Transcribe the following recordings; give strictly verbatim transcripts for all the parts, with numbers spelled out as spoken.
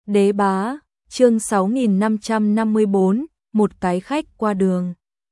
Đế bá, chương sáu nghìn năm trăm năm mươi bốn, một cái khách qua đường.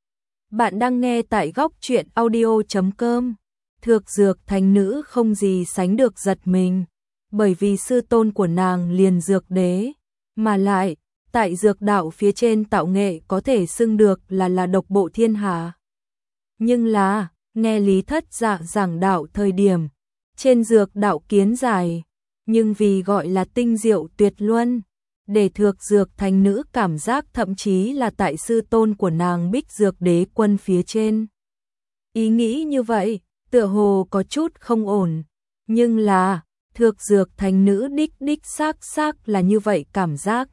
Bạn đang nghe tại góc truyện audio chấm com. Thược Dược Thánh Nữ không gì sánh được giật mình, bởi vì sư tôn của nàng liền Dược Đế, mà lại, tại dược đạo phía trên tạo nghệ có thể xưng được là là độc bộ thiên hạ. Nhưng là, nghe Lý Thất Dạ giảng đạo thời điểm, trên dược đạo kiến giải, nhưng vì gọi là tinh diệu tuyệt luân, để Thược Dược Thánh Nữ cảm giác thậm chí là tại sư tôn của nàng Bích Dược Đế Quân phía trên. Ý nghĩ như vậy, tựa hồ có chút không ổn, nhưng là, Thược Dược Thánh Nữ đích đích xác xác là như vậy cảm giác.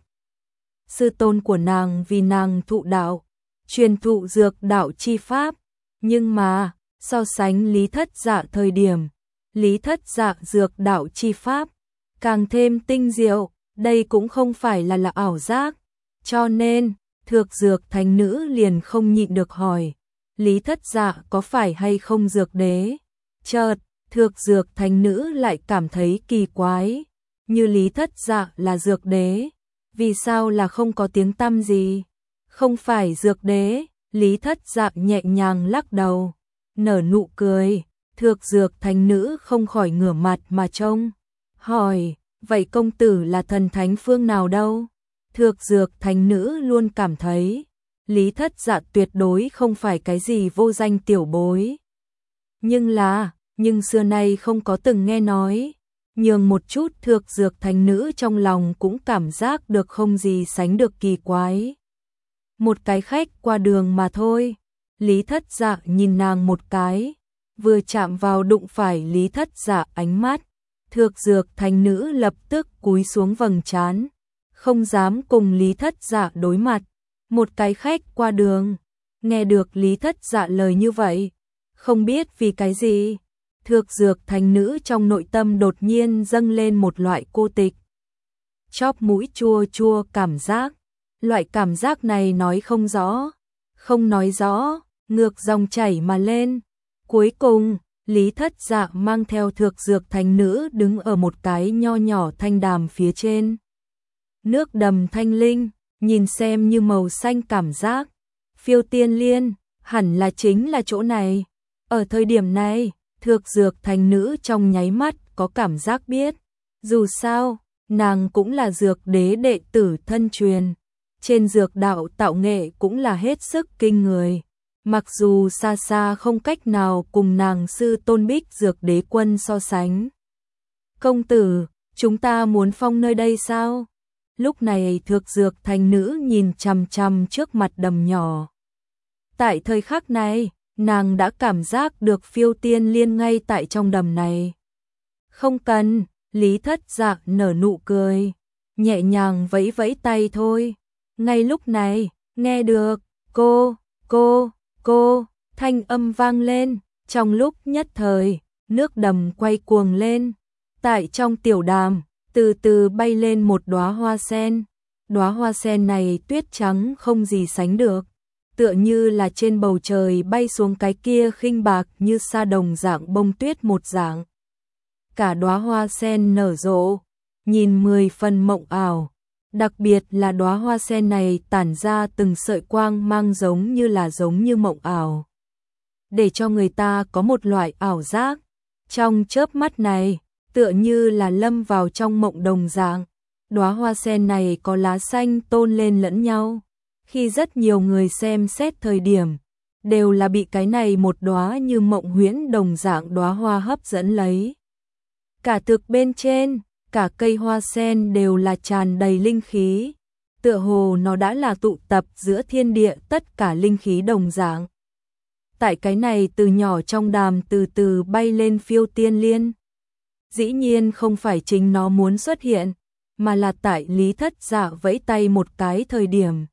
Sư tôn của nàng vì nàng thụ đạo, truyền thụ dược đạo chi pháp, nhưng mà, so sánh Lý Thất Dạ thời điểm, Lý Thất Dạ dược đạo chi pháp, càng thêm tinh diệu, đây cũng không phải là là ảo giác, cho nên, Thược Dược Thánh Nữ liền không nhịn được hỏi, Lý Thất Dạ có phải hay không dược đế? Chợt, Thược Dược Thánh Nữ lại cảm thấy kỳ quái, như Lý Thất Dạ là dược đế, vì sao là không có tiếng tăm gì? Không phải dược đế, Lý Thất Dạ nhẹ nhàng lắc đầu, nở nụ cười, Thược Dược Thánh Nữ không khỏi ngửa mặt mà trông, hỏi, vậy công tử là thần thánh phương nào đâu? Thược Dược Thánh Nữ luôn cảm thấy, Lý Thất Dạ tuyệt đối không phải cái gì vô danh tiểu bối. Nhưng là, nhưng xưa nay không có từng nghe nói, nhường một chút Thược Dược Thánh Nữ trong lòng cũng cảm giác được không gì sánh được kỳ quái. Một cái khách qua đường mà thôi, Lý Thất Dạ nhìn nàng một cái, vừa chạm vào đụng phải Lý Thất Dạ ánh mắt, Thược Dược Thánh Nữ lập tức cúi xuống vầng trán, không dám cùng Lý Thất Dạ đối mặt. Một cái khách qua đường, nghe được Lý Thất Dạ lời như vậy, không biết vì cái gì, Thược Dược Thánh Nữ trong nội tâm đột nhiên dâng lên một loại cô tịch, chóp mũi chua chua cảm giác. Loại cảm giác này nói không rõ, không nói rõ, ngược dòng chảy mà lên. Cuối cùng, Lý Thất Dạ mang theo Thược Dược Thánh Nữ đứng ở một cái nho nhỏ thanh đàm phía trên. Nước đầm thanh linh, nhìn xem như màu xanh cảm giác. Phiêu Tiên Liên, hẳn là chính là chỗ này. Ở thời điểm này, Thược Dược Thánh Nữ trong nháy mắt có cảm giác biết. Dù sao, nàng cũng là dược đế đệ tử thân truyền. Trên dược đạo tạo nghệ cũng là hết sức kinh người. Mặc dù xa xa không cách nào cùng nàng sư tôn Bích Dược Đế Quân so sánh. Công tử, chúng ta muốn phong nơi đây sao? Lúc này Thược Dược Thánh Nữ nhìn chằm chằm trước mặt đầm nhỏ. Tại thời khắc này, nàng đã cảm giác được Phiêu Tiên Liên ngay tại trong đầm này. Không cần, Lý Thất Dạ nở nụ cười, nhẹ nhàng vẫy vẫy tay thôi. Ngay lúc này, nghe được, cô, cô, cô, thanh âm vang lên, trong lúc nhất thời, nước đầm quay cuồng lên. Tại trong tiểu đàm, từ từ bay lên một đóa hoa sen. Đóa hoa sen này tuyết trắng không gì sánh được, tựa như là trên bầu trời bay xuống cái kia khinh bạc như sa đồng dạng bông tuyết một dạng. Cả đóa hoa sen nở rộ, nhìn mười phần mộng ảo. Đặc biệt là đóa hoa sen này tản ra từng sợi quang mang giống như là giống như mộng ảo, để cho người ta có một loại ảo giác. Trong chớp mắt này, tựa như là lâm vào trong mộng đồng dạng. Đóa hoa sen này có lá xanh tôn lên lẫn nhau. Khi rất nhiều người xem xét thời điểm, đều là bị cái này một đóa như mộng huyễn đồng dạng đóa hoa hấp dẫn lấy. Cả thực bên trên, cả cây hoa sen đều là tràn đầy linh khí, tựa hồ nó đã là tụ tập giữa thiên địa tất cả linh khí đồng dạng. Tại cái này từ nhỏ trong đàm từ từ bay lên Phiêu Tiên Liên. Dĩ nhiên không phải chính nó muốn xuất hiện, mà là tại Lý Thất Dạ vẫy tay một cái thời điểm.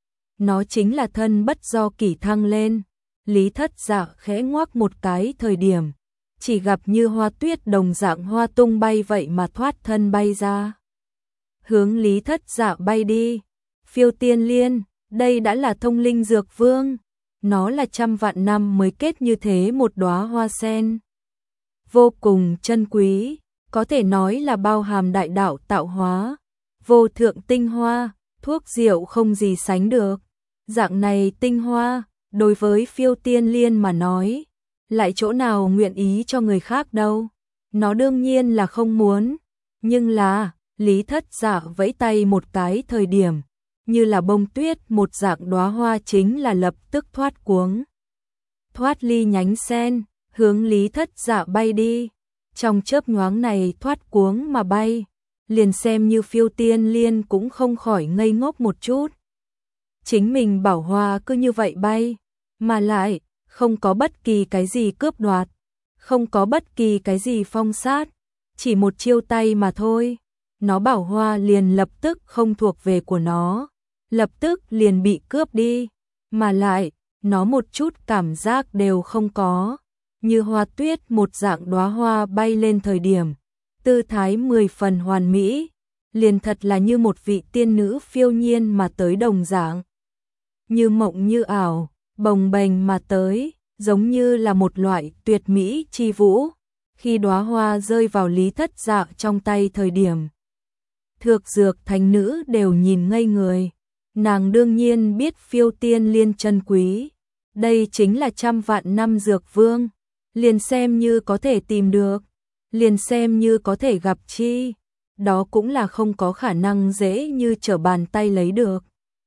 Nó chính là thân bất do kỷ thăng lên, Lý Thất Dạ khẽ ngoác một cái thời điểm. Chỉ gặp như hoa tuyết đồng dạng hoa tung bay vậy mà thoát thân bay ra. Hướng Lý Thất Dạ bay đi. Phiêu Tiên Liên, đây đã là thông linh dược vương. Nó là trăm vạn năm mới kết như thế một đóa hoa sen. Vô cùng chân quý, có thể nói là bao hàm đại đạo tạo hóa. vô thượng tinh hoa, thuốc diệu không gì sánh được. Dạng này tinh hoa, đối với Phiêu Tiên Liên mà nói, lại chỗ nào nguyện ý cho người khác đâu. Nó đương nhiên là không muốn, nhưng là, Lý Thất Dạ vẫy tay một cái thời điểm, như là bông tuyết một dạng đóa hoa chính là lập tức thoát cuống. Thoát ly nhánh sen, hướng Lý Thất Dạ bay đi. Trong chớp nhoáng này thoát cuống mà bay, liền xem như Phiêu Tiên Liên cũng không khỏi ngây ngốc một chút. Chính mình bảo hoa cứ như vậy bay, mà lại không có bất kỳ cái gì cướp đoạt, không có bất kỳ cái gì phong sát, chỉ một chiêu tay mà thôi. Nó bảo hoa liền lập tức không thuộc về của nó, lập tức liền bị cướp đi, mà lại, nó một chút cảm giác đều không có, như hoa tuyết một dạng đóa hoa bay lên thời điểm, tư thái mười phần hoàn mỹ, liền thật là như một vị tiên nữ phiêu nhiên mà tới đồng dạng. Như mộng như ảo, bồng bềnh mà tới, giống như là một loại tuyệt mỹ chi vũ, khi đóa hoa rơi vào Lý Thất Dạ trong tay thời điểm. Thược Dược Thánh Nữ đều nhìn ngây người, nàng đương nhiên biết Phiêu Tiên Liên chân quý, đây chính là trăm vạn năm dược vương, liền xem như có thể tìm được, liền xem như có thể gặp chi, đó cũng là không có khả năng dễ như trở bàn tay lấy được.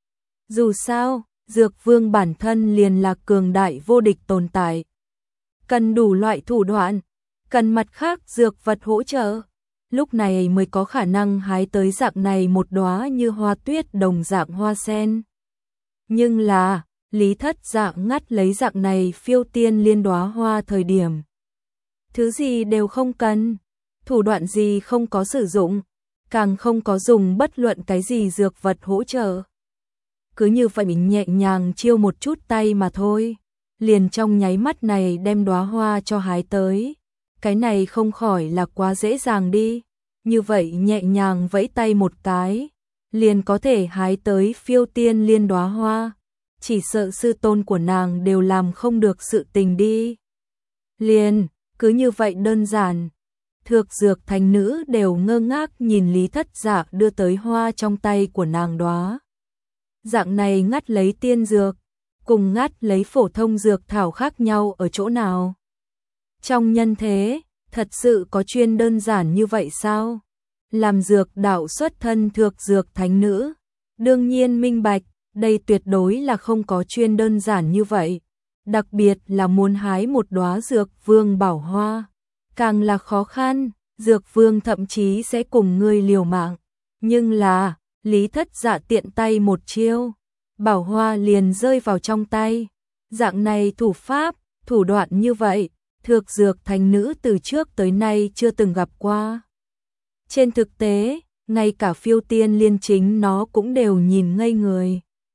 Dù sao, dược vương bản thân liền là cường đại vô địch tồn tại, cần đủ loại thủ đoạn, cần mặt khác dược vật hỗ trợ, lúc này mới có khả năng hái tới dạng này một đóa như hoa tuyết đồng dạng hoa sen. Nhưng là, Lý Thất Dạ ngắt lấy dạng này Phiêu Tiên Liên đóa hoa thời điểm. Thứ gì đều không cần, thủ đoạn gì không có sử dụng, càng không có dùng bất luận cái gì dược vật hỗ trợ. Cứ như vậy mình nhẹ nhàng chiêu một chút tay mà thôi, liền trong nháy mắt này đem đóa hoa cho hái tới. Cái này không khỏi là quá dễ dàng đi, như vậy nhẹ nhàng vẫy tay một cái, liền có thể hái tới Phiêu Tiên Liên đóa hoa, chỉ sợ sư tôn của nàng đều làm không được sự tình đi. Liền, cứ như vậy đơn giản, Thược Dược Thánh Nữ đều ngơ ngác nhìn Lý Thất Dạ đưa tới hoa trong tay của nàng đóa. Dạng này ngắt lấy tiên dược, cùng ngắt lấy phổ thông dược thảo khác nhau ở chỗ nào? Trong nhân thế, thật sự có chuyên đơn giản như vậy sao? Làm dược đạo xuất thân Thược Dược Thánh Nữ, đương nhiên minh bạch, đây tuyệt đối là không có chuyên đơn giản như vậy. Đặc biệt là muốn hái một đóa dược vương bảo hoa, càng là khó khăn, dược vương thậm chí sẽ cùng ngươi liều mạng. Nhưng là, Lý Thất Dạ tiện tay một chiêu, bảo hoa liền rơi vào trong tay. Dạng này thủ pháp, thủ đoạn như vậy, Thược Dược Thánh Nữ từ trước tới nay chưa từng gặp qua. Trên thực tế, ngay cả Phiêu Tiên Liên chính nó cũng đều nhìn ngây người.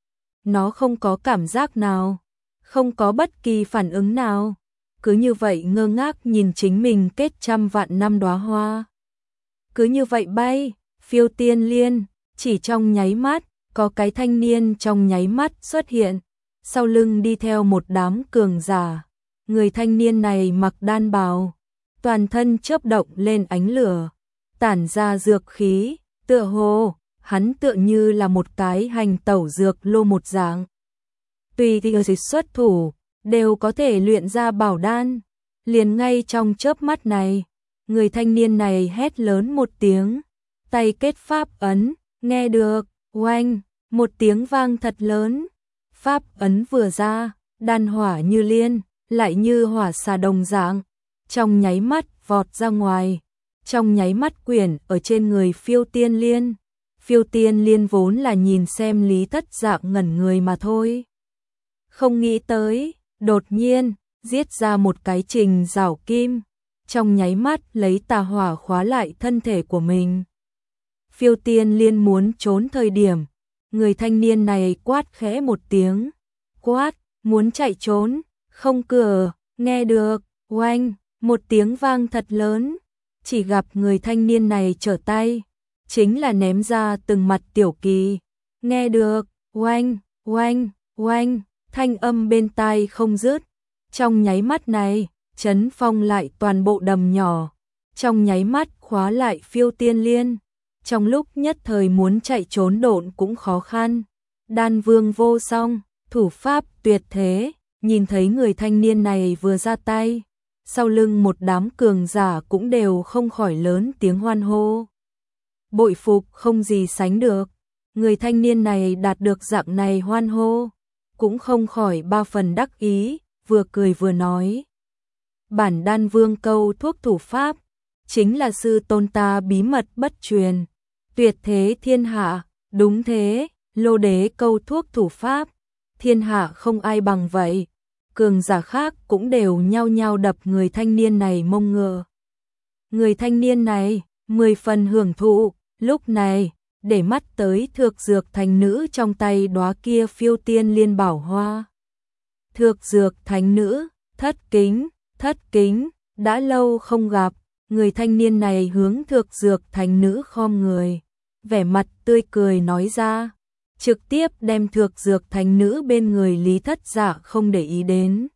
Nó không có cảm giác nào, không có bất kỳ phản ứng nào, cứ như vậy ngơ ngác nhìn chính mình kết trăm vạn năm đóa hoa. Cứ như vậy bay, Phiêu Tiên Liên, chỉ trong nháy mắt, có cái thanh niên trong nháy mắt xuất hiện, sau lưng đi theo một đám cường giả. Người thanh niên này mặc đan bào, toàn thân chớp động lên ánh lửa, tản ra dược khí, tựa hồ, hắn tựa như là một cái hành tẩu dược lô một dạng. Tùy thì dịch xuất thủ, đều có thể luyện ra bảo đan, liền ngay trong chớp mắt này, người thanh niên này hét lớn một tiếng, tay kết pháp ấn, nghe được, oanh, một tiếng vang thật lớn, pháp ấn vừa ra, đan hỏa như liên, lại như hỏa xà đồng dạng, trong nháy mắt vọt ra ngoài, trong nháy mắt quyển ở trên người Phiêu Tiên Liên. Phiêu Tiên Liên vốn là nhìn xem Lý Thất Dạ ngẩn người mà thôi. Không nghĩ tới, đột nhiên, giết ra một cái trình rảo kim, trong nháy mắt lấy tà hỏa khóa lại thân thể của mình. Phiêu Tiên Liên muốn trốn thời điểm, người thanh niên này quát khẽ một tiếng, quát, muốn chạy trốn, không cửa, nghe được, oanh, một tiếng vang thật lớn, chỉ gặp người thanh niên này trở tay, chính là ném ra từng mặt tiểu kỳ, nghe được, oanh, oanh, oanh, thanh âm bên tai không dứt, trong nháy mắt này, chấn phong lại toàn bộ đầm nhỏ, trong nháy mắt khóa lại Phiêu Tiên Liên, trong lúc nhất thời muốn chạy trốn độn cũng khó khăn. Đan Vương vô song, thủ pháp tuyệt thế, nhìn thấy người thanh niên này vừa ra tay, sau lưng một đám cường giả cũng đều không khỏi lớn tiếng hoan hô. Bội phục không gì sánh được, người thanh niên này đạt được dạng này hoan hô, cũng không khỏi ba phần đắc ý, vừa cười vừa nói. Bản Đan Vương câu thuốc thủ pháp, chính là sư tôn ta bí mật bất truyền, tuyệt thế thiên hạ, đúng thế, lô đế câu thuốc thủ pháp, thiên hạ không ai bằng vậy. Cường giả khác cũng đều nhao nhao đập người thanh niên này mông ngựa. Người thanh niên này, mười phần hưởng thụ, lúc này, để mắt tới Thược Dược Thánh Nữ trong tay đóa kia phiêu tiên liên bảo hoa. Thược Dược Thánh Nữ, thất kính, thất kính, đã lâu không gặp, người thanh niên này hướng Thược Dược Thánh Nữ khom người, vẻ mặt tươi cười nói ra, trực tiếp đem Thược Dược Thánh Nữ bên người Lý Thất Dạ không để ý đến.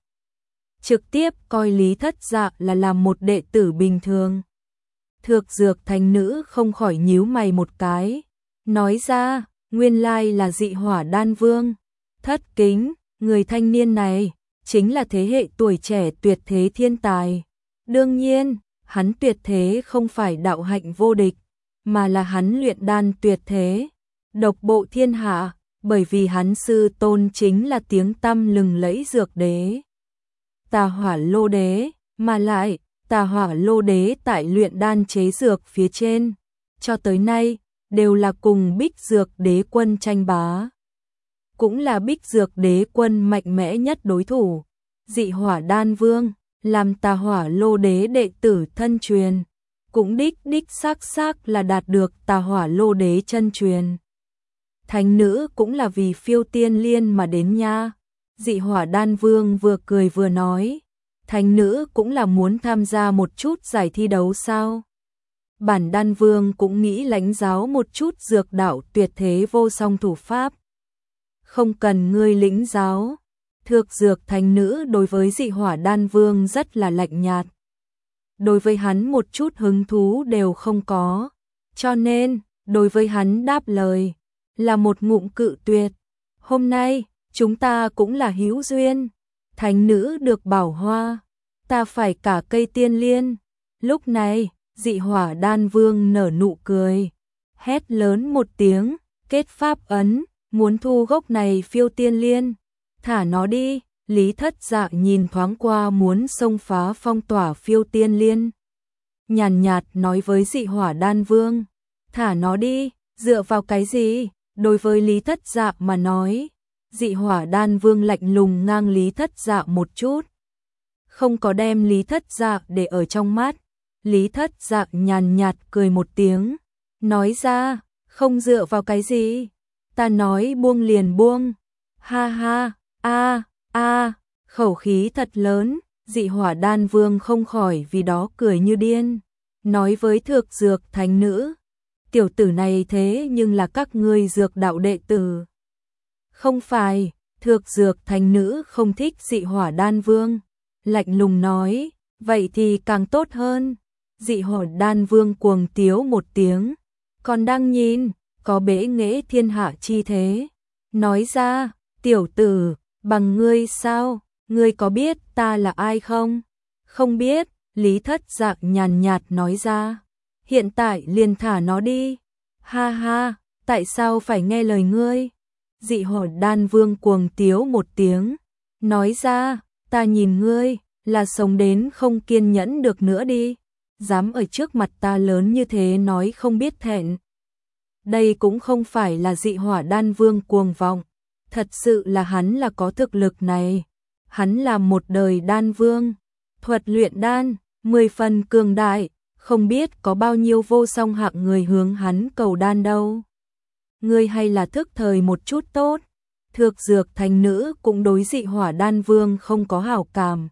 Trực tiếp coi Lý Thất Dạ là làm một đệ tử bình thường. Thược Dược Thánh Nữ không khỏi nhíu mày một cái, nói ra, nguyên lai là Dị Hỏa Đan Vương. Thất kính, người thanh niên này, chính là thế hệ tuổi trẻ tuyệt thế thiên tài. Đương nhiên, hắn tuyệt thế không phải đạo hạnh vô địch, mà là hắn luyện đan tuyệt thế, độc bộ thiên hạ, bởi vì hắn sư tôn chính là tiếng tăm lừng lẫy dược đế. Tà Hỏa Lô Đế, mà lại, Tà Hỏa Lô Đế tại luyện đan chế dược phía trên, cho tới nay, đều là cùng Bích Dược Đế Quân tranh bá. Cũng là Bích Dược Đế Quân mạnh mẽ nhất đối thủ. Dị Hỏa Đan Vương, làm Tà Hỏa Lô Đế đệ tử thân truyền, cũng đích đích xác xác là đạt được Tà Hỏa Lô Đế chân truyền. Thánh nữ cũng là vì phiêu tiên liên mà đến nha. Dị Hỏa Đan Vương vừa cười vừa nói, thánh nữ cũng là muốn tham gia một chút giải thi đấu sao? Bản Đan Vương cũng nghĩ lãnh giáo một chút dược đạo tuyệt thế vô song thủ pháp. Không cần ngươi lĩnh giáo. Thược Dược Thánh Nữ đối với Dị Hỏa Đan Vương rất là lạnh nhạt. Đối với hắn một chút hứng thú đều không có. Cho nên, đối với hắn đáp lời, là một ngụm cự tuyệt. Hôm nay, chúng ta cũng là hữu duyên. Thánh nữ được bảo hoa, ta phải cả cây tiên liên. Lúc này, Dị Hỏa Đan Vương nở nụ cười, hét lớn một tiếng, kết pháp ấn, muốn thu gốc này phiêu tiên liên. Thả nó đi. Lý Thất Dạ nhìn thoáng qua muốn xông phá phong tỏa phiêu tiên liên, nhàn nhạt nói với Dị Hỏa Đan Vương, thả nó đi. Dựa vào cái gì? Đối với Lý Thất Dạ mà nói, Dị Hỏa Đan Vương lạnh lùng ngang Lý Thất Dạ một chút, không có đem Lý Thất Dạ để ở trong mắt. Lý Thất Dạ nhàn nhạt cười một tiếng, nói ra, không dựa vào cái gì, ta nói buông liền buông. Ha ha, a a, khẩu khí thật lớn. Dị Hỏa Đan Vương không khỏi vì đó cười như điên, nói với Thược Dược Thánh Nữ, tiểu tử này thế nhưng là các ngươi dược đạo đệ tử. Không phải. Thược Dược Thánh Nữ không thích Dị Hỏa Đan Vương, lạnh lùng nói, vậy thì càng tốt hơn. Dị Hỏa Đan Vương cuồng tiếu một tiếng, còn đang nhìn, có bẽ nghệ thiên hạ chi thế, nói ra, tiểu tử, bằng ngươi sao, ngươi có biết ta là ai không? Không biết. Lý Thất Dạ nhàn nhạt nói ra, hiện tại liền thả nó đi. Ha ha, tại sao phải nghe lời ngươi? Dị Hỏa Đan Vương cuồng tiếu một tiếng, nói ra, ta nhìn ngươi là sống đến không kiên nhẫn được nữa đi, dám ở trước mặt ta lớn như thế nói không biết thẹn. Đây cũng không phải là Dị Hỏa Đan Vương cuồng vọng, thật sự là hắn là có thực lực này. Hắn là một đời đan vương, thuật luyện đan, mười phần cường đại, không biết có bao nhiêu vô song hạng người hướng hắn cầu đan đâu. Ngươi hay là thức thời một chút tốt. Thược Dược Thánh Nữ cũng đối Dị Hỏa Đan Vương không có hảo cảm,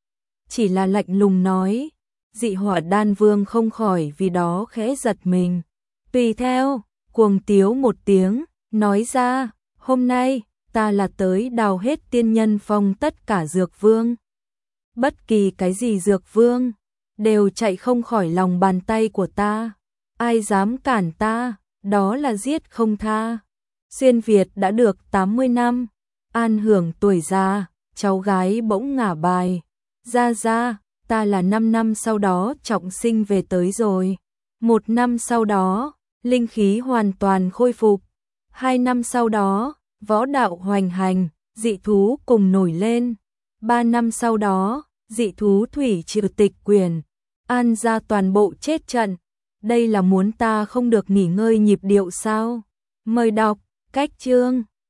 chỉ là lạnh lùng nói. Dị Hỏa Đan Vương không khỏi vì đó khẽ giật mình, tùy theo, cuồng tiếu một tiếng, nói ra, hôm nay, ta là tới đào hết tiên nhân phong tất cả dược vương. Bất kỳ cái gì dược vương, đều chạy không khỏi lòng bàn tay của ta. ai dám cản ta, đó là giết không tha. Xuyên Việt đã được tám mươi năm, an hưởng tuổi già, cháu gái bỗng ngả bài. Ra ra, ta là năm năm sau đó trọng sinh về tới rồi. Một năm sau đó, linh khí hoàn toàn khôi phục. Hai năm sau đó, võ đạo hoành hành, dị thú cùng nổi lên. Ba năm sau đó, dị thú thủy triều tịch quyền, an ra toàn bộ chết trận. Đây là muốn ta không được nghỉ ngơi nhịp điệu sao? Mời đọc, cách chương.